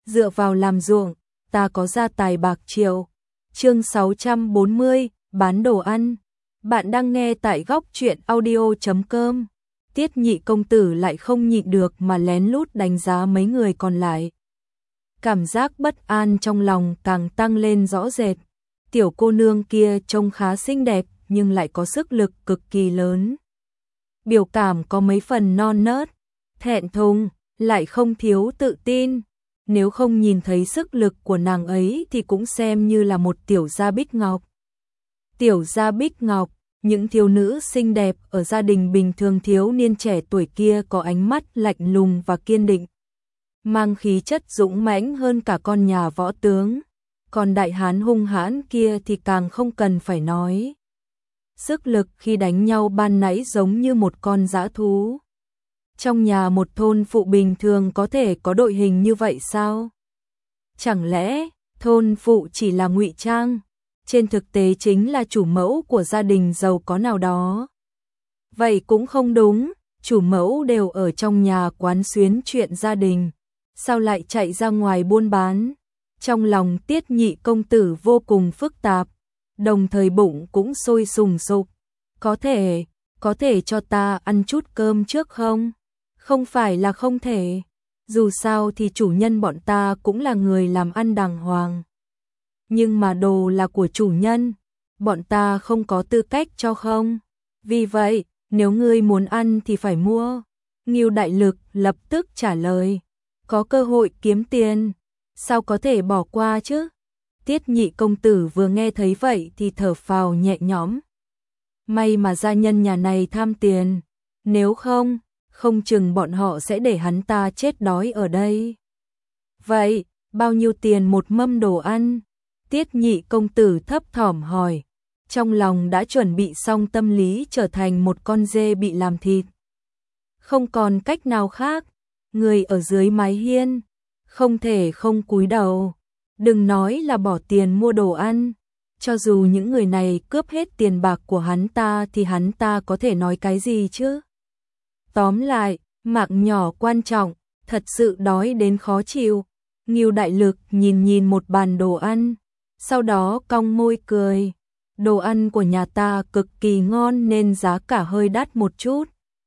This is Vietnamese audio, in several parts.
dựa vào làm ruộng, ta có gia tài bạc triệu. Chương 640, bán đồ ăn. Bạn đang nghe tại góc truyện audio.com. Tiết Nhị công tử lại không nhịn được mà lén lút đánh giá mấy người còn lại. Cảm giác bất an trong lòng càng tăng lên rõ rệt. Tiểu cô nương kia trông khá xinh đẹp nhưng lại có sức lực cực kỳ lớn. Biểu cảm có mấy phần non nớt, thẹn thùng, lại không thiếu tự tin. Nếu không nhìn thấy sức lực của nàng ấy thì cũng xem như là một tiểu gia bích ngọc. Tiểu gia bích ngọc, những thiếu nữ xinh đẹp ở gia đình bình thường thiếu niên trẻ tuổi kia có ánh mắt lạnh lùng và kiên định, mang khí chất dũng mãnh hơn cả con nhà võ tướng. Còn đại hán hung hãn kia thì càng không cần phải nói. Sức lực khi đánh nhau ban nãy giống như một con dã thú. Trong nhà một thôn phụ bình thường có thể có đội hình như vậy sao? Chẳng lẽ thôn phụ chỉ là ngụy trang, trên thực tế chính là chủ mẫu của gia đình giàu có nào đó? Vậy cũng không đúng, chủ mẫu đều ở trong nhà quán xuyến chuyện gia đình, sao lại chạy ra ngoài buôn bán? Trong lòng Tiết Nhị công tử vô cùng phức tạp, đồng thời bụng cũng sôi sùng sục. Có thể cho ta ăn chút cơm trước không? Không phải là không thể, dù sao thì chủ nhân bọn ta cũng là người làm ăn đàng hoàng. Nhưng mà đồ là của chủ nhân, bọn ta không có tư cách cho không. Vì vậy, nếu ngươi muốn ăn thì phải mua. Ngưu Đại Lực lập tức trả lời, có cơ hội kiếm tiền, sao có thể bỏ qua chứ? Tiết Nhị công tử vừa nghe thấy vậy thì thở phào nhẹ nhõm. May mà gia nhân nhà này tham tiền, nếu không chừng bọn họ sẽ để hắn ta chết đói ở đây. Vậy, bao nhiêu tiền một mâm đồ ăn? Tiết Nhị công tử thấp thỏm hỏi, trong lòng đã chuẩn bị xong tâm lý trở thành một con dê bị làm thịt. Không còn cách nào khác, người ở dưới mái hiên không thể không cúi đầu. Đừng nói là bỏ tiền mua đồ ăn, cho dù những người này cướp hết tiền bạc của hắn ta thì hắn ta có thể nói cái gì chứ? Tóm lại, mạng nhỏ quan trọng, thật sự đói đến khó chịu. Ngưu Đại Lực nhìn một bàn đồ ăn, sau đó cong môi cười. Đồ ăn của nhà ta cực kỳ ngon nên giá cả hơi đắt một chút.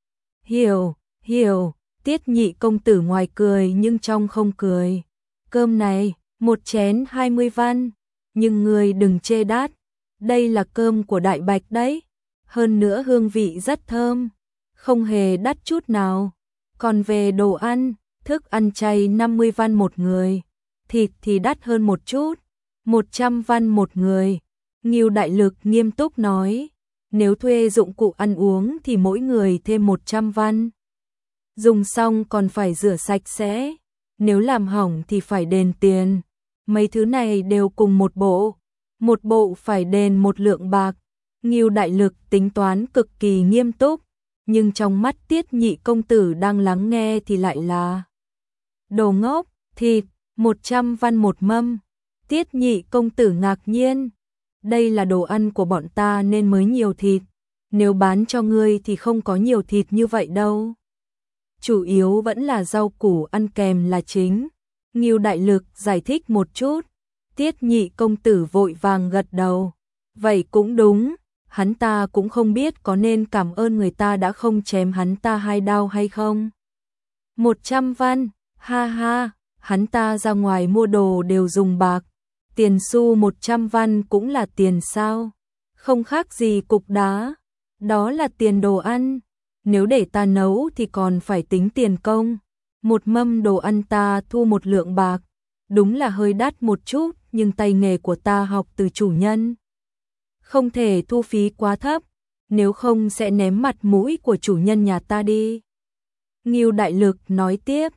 Hiểu, Tiết Nhị công tử ngoài cười nhưng trong không cười. Cơm này, một chén 20 văn, nhưng người đừng chê đắt. Đây là cơm của Đại Bạch đấy, hơn nữa hương vị rất thơm, không hề đắt chút nào. Còn về đồ ăn, thức ăn chay 50 văn một người, thịt thì đắt hơn một chút, 100 văn một người. Ngưu Đại Lực nghiêm túc nói, nếu thuê dụng cụ ăn uống thì mỗi người thêm 100 văn. Dùng xong còn phải rửa sạch sẽ, nếu làm hỏng thì phải đền tiền. Mấy thứ này đều cùng một bộ phải đền một lượng bạc. Ngưu Đại Lực tính toán cực kỳ nghiêm túc, nhưng trong mắt Tiết Nhị công tử đang lắng nghe thì lại là đồ ngốc. Thịt 100 văn một mâm. Tiết Nhị công tử ngạc nhiên, đây là đồ ăn của bọn ta nên mới nhiều thịt, nếu bán cho ngươi thì không có nhiều thịt như vậy đâu. Chủ yếu vẫn là rau củ ăn kèm là chính. Ngưu Đại Lực giải thích một chút. Tiết Nhị công tử vội vàng gật đầu. Vậy cũng đúng, hắn ta cũng không biết có nên cảm ơn người ta đã không chém hắn ta 2 đao hay không. 100 văn, ha ha, hắn ta ra ngoài mua đồ đều dùng bạc. Tiền xu 100 văn cũng là tiền sao? Không khác gì cục đá. Đó là tiền đồ ăn. Nếu để ta nấu thì còn phải tính tiền công. Một mâm đồ ăn ta thu 1 lượng bạc. Đúng là hơi đắt một chút, nhưng tay nghề của ta học từ chủ nhân. Không thể thu phí quá thấp, nếu không sẽ ném mặt mũi của chủ nhân nhà ta đi. Ngưu Đại Lực nói tiếp,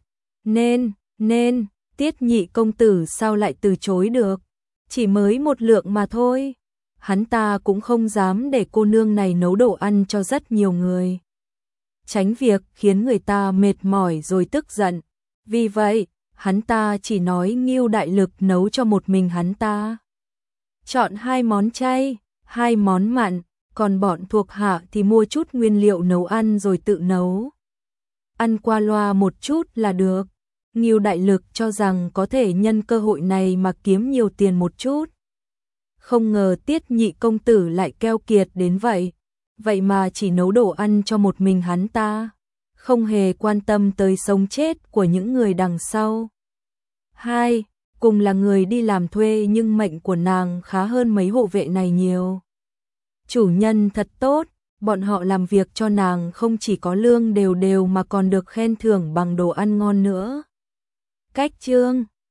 nên, Tiết Nhị công tử sao lại từ chối được, chỉ mới 1 lượng mà thôi. Hắn ta cũng không dám để cô nương này nấu đồ ăn cho rất nhiều người, tránh việc khiến người ta mệt mỏi rồi tức giận. Vì vậy, hắn ta chỉ nói Ngưu Đại Lực nấu cho một mình hắn ta. Chọn 2 món chay, 2 món mặn, còn bọn thuộc hạ thì mua chút nguyên liệu nấu ăn rồi tự nấu. Ăn qua loa một chút là được. Ngưu Đại Lực cho rằng có thể nhân cơ hội này mà kiếm nhiều tiền một chút. Không ngờ Tiết Nhị công tử lại keo kiệt đến vậy. Vậy mà chỉ nấu đồ ăn cho một mình hắn ta, không hề quan tâm tới sống chết của những người đằng sau. 2. Cùng là người đi làm thuê nhưng mệnh của nàng khá hơn mấy hộ vệ này nhiều. Chủ nhân thật tốt, bọn họ làm việc cho nàng không chỉ có lương đều đều mà còn được khen thưởng bằng đồ ăn ngon nữa. Cách chương